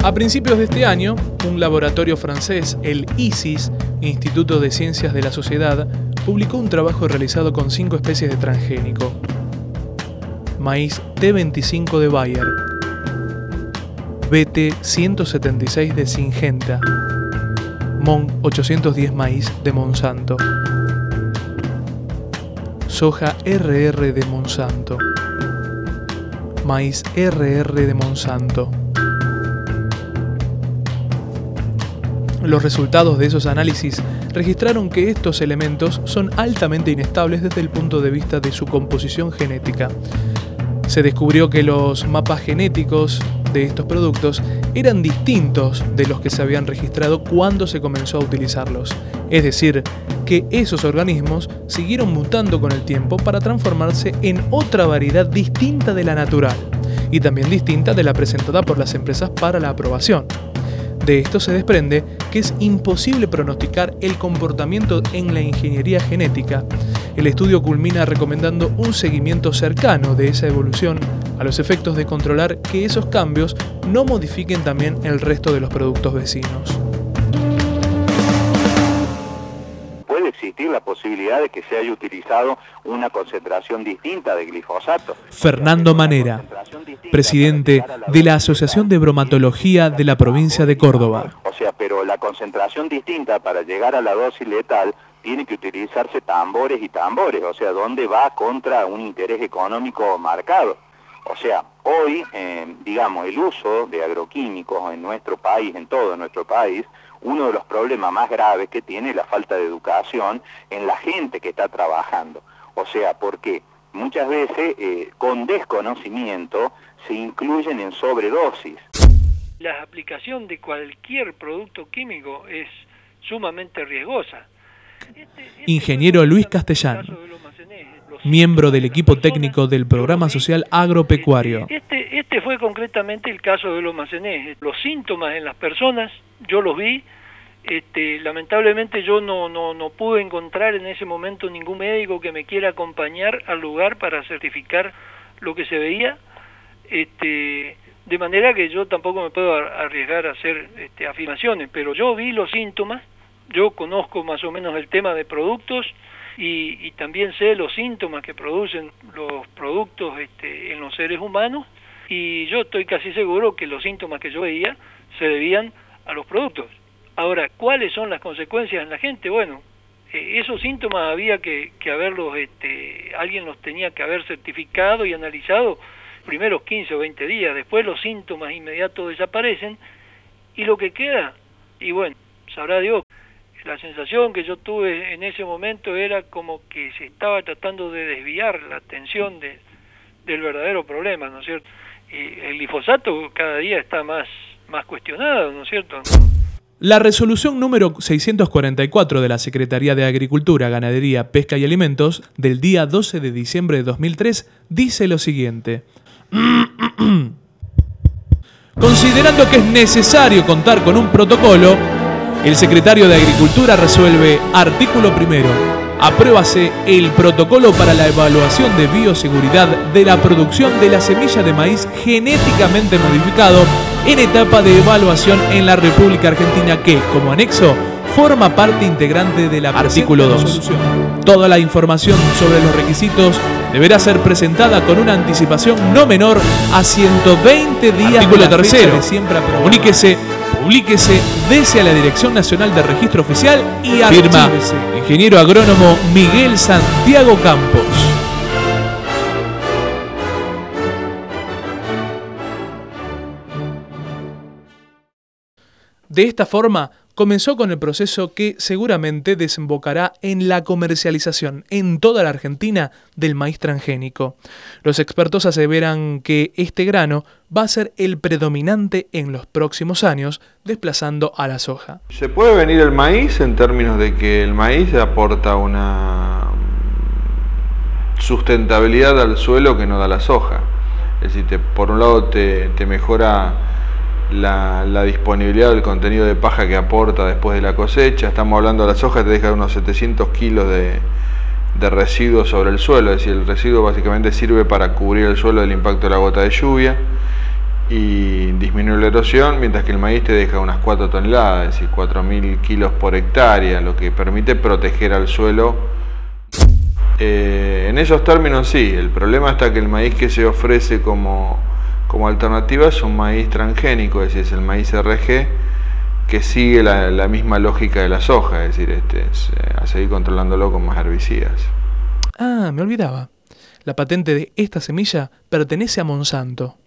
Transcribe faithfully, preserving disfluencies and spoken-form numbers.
A principios de este año, un laboratorio francés, el ICIS, Instituto de Ciencias de la Sociedad, publicó un trabajo realizado con cinco especies de transgénico. Maíz T veinticinco de Bayer, B T ciento setenta y seis de Syngenta, Mon ochocientos diez maíz de Monsanto, soja R R de Monsanto, maíz R R de Monsanto. Los resultados de esos análisis registraron que estos elementos son altamente inestables desde el punto de vista de su composición genética. Se descubrió que los mapas genéticos de estos productos eran distintos de los que se habían registrado cuando se comenzó a utilizarlos. Es decir, que esos organismos siguieron mutando con el tiempo para transformarse en otra variedad distinta de la natural y también distinta de la presentada por las empresas para la aprobación. De esto se desprende que es imposible pronosticar el comportamiento en la ingeniería genética. El estudio culmina recomendando un seguimiento cercano de esa evolución a los efectos de controlar que esos cambios no modifiquen también el resto de los productos vecinos. ¿Puede existir la posibilidad de que se haya utilizado una concentración distinta de glifosato? Fernando Manera, presidente de la Asociación de Bromatología de la provincia de Córdoba. O sea, pero la concentración distinta para llegar a la dosis letal tiene que utilizarse tambores y tambores, o sea, donde va contra un interés económico marcado. O sea, hoy, eh, digamos, el uso de agroquímicos en nuestro país, en todo nuestro país, uno de los problemas más graves que tiene es la falta de educación en la gente que está trabajando. O sea, porque muchas veces eh, con desconocimiento se incluyen en sobredosis. La aplicación de cualquier producto químico es sumamente riesgosa. Este, este Ingeniero Luis Castellán, miembro del equipo técnico del Programa Social Agropecuario. Este, este fue concretamente el caso de los macenés. Los síntomas en las personas, yo los vi. Este, lamentablemente yo no, no, no pude encontrar en ese momento ningún médico que me quiera acompañar al lugar para certificar lo que se veía. Este, de manera que yo tampoco me puedo arriesgar a hacer este, afirmaciones, pero yo vi los síntomas, yo conozco más o menos el tema de productos y, y también sé los síntomas que producen los productos este, en los seres humanos, y yo estoy casi seguro que los síntomas que yo veía se debían a los productos. Ahora, ¿cuáles son las consecuencias en la gente? Bueno, eh, esos síntomas había que, que haberlos, este, alguien los tenía que haber certificado y analizado primeros quince o veinte días. Después los síntomas inmediatos desaparecen y lo que queda, y bueno, sabrá Dios. La sensación que yo tuve en ese momento era como que se estaba tratando de desviar la atención de, del verdadero problema, ¿no es cierto? Y el glifosato cada día está más, más cuestionado, ¿no es cierto? La resolución número seiscientos cuarenta y cuatro de la Secretaría de Agricultura, Ganadería, Pesca y Alimentos del día doce de diciembre de dos mil tres dice lo siguiente. Considerando que es necesario contar con un protocolo, el secretario de Agricultura resuelve: artículo primero. Apruébase el protocolo para la evaluación de bioseguridad de la producción de la semilla de maíz genéticamente modificado en etapa de evaluación en la República Argentina, que, como anexo, forma parte integrante del artículo dos. Toda la información sobre los requisitos deberá ser presentada con una anticipación no menor a ciento veinte días. Artículo tercero. Comuníquese, publíquese, dese a la Dirección Nacional de Registro Oficial y firma Ingeniero Agrónomo Miguel Santiago Campos. De esta forma, comenzó con el proceso que seguramente desembocará en la comercialización en toda la Argentina del maíz transgénico. Los expertos aseveran que este grano va a ser el predominante en los próximos años, desplazando a la soja. ¿Se puede venir el maíz en términos de que el maíz aporta una sustentabilidad al suelo que no da la soja? Es decir, te, por un lado te, te mejora La, la disponibilidad del contenido de paja que aporta después de la cosecha. Estamos hablando de la soja, te deja unos setecientos kilos de, de residuos sobre el suelo, es decir, el residuo básicamente sirve para cubrir el suelo del impacto de la gota de lluvia, y disminuye la erosión, mientras que el maíz te deja unas cuatro toneladas, es decir, cuatro mil kilos por hectárea, lo que permite proteger al suelo. Eh, en esos términos sí, el problema está que el maíz que se ofrece como, como alternativa es un maíz transgénico, es decir, es el maíz R G, que sigue la, la misma lógica de la soja, es decir, este, es, eh, a seguir controlándolo con más herbicidas. Ah, me olvidaba. La patente de esta semilla pertenece a Monsanto.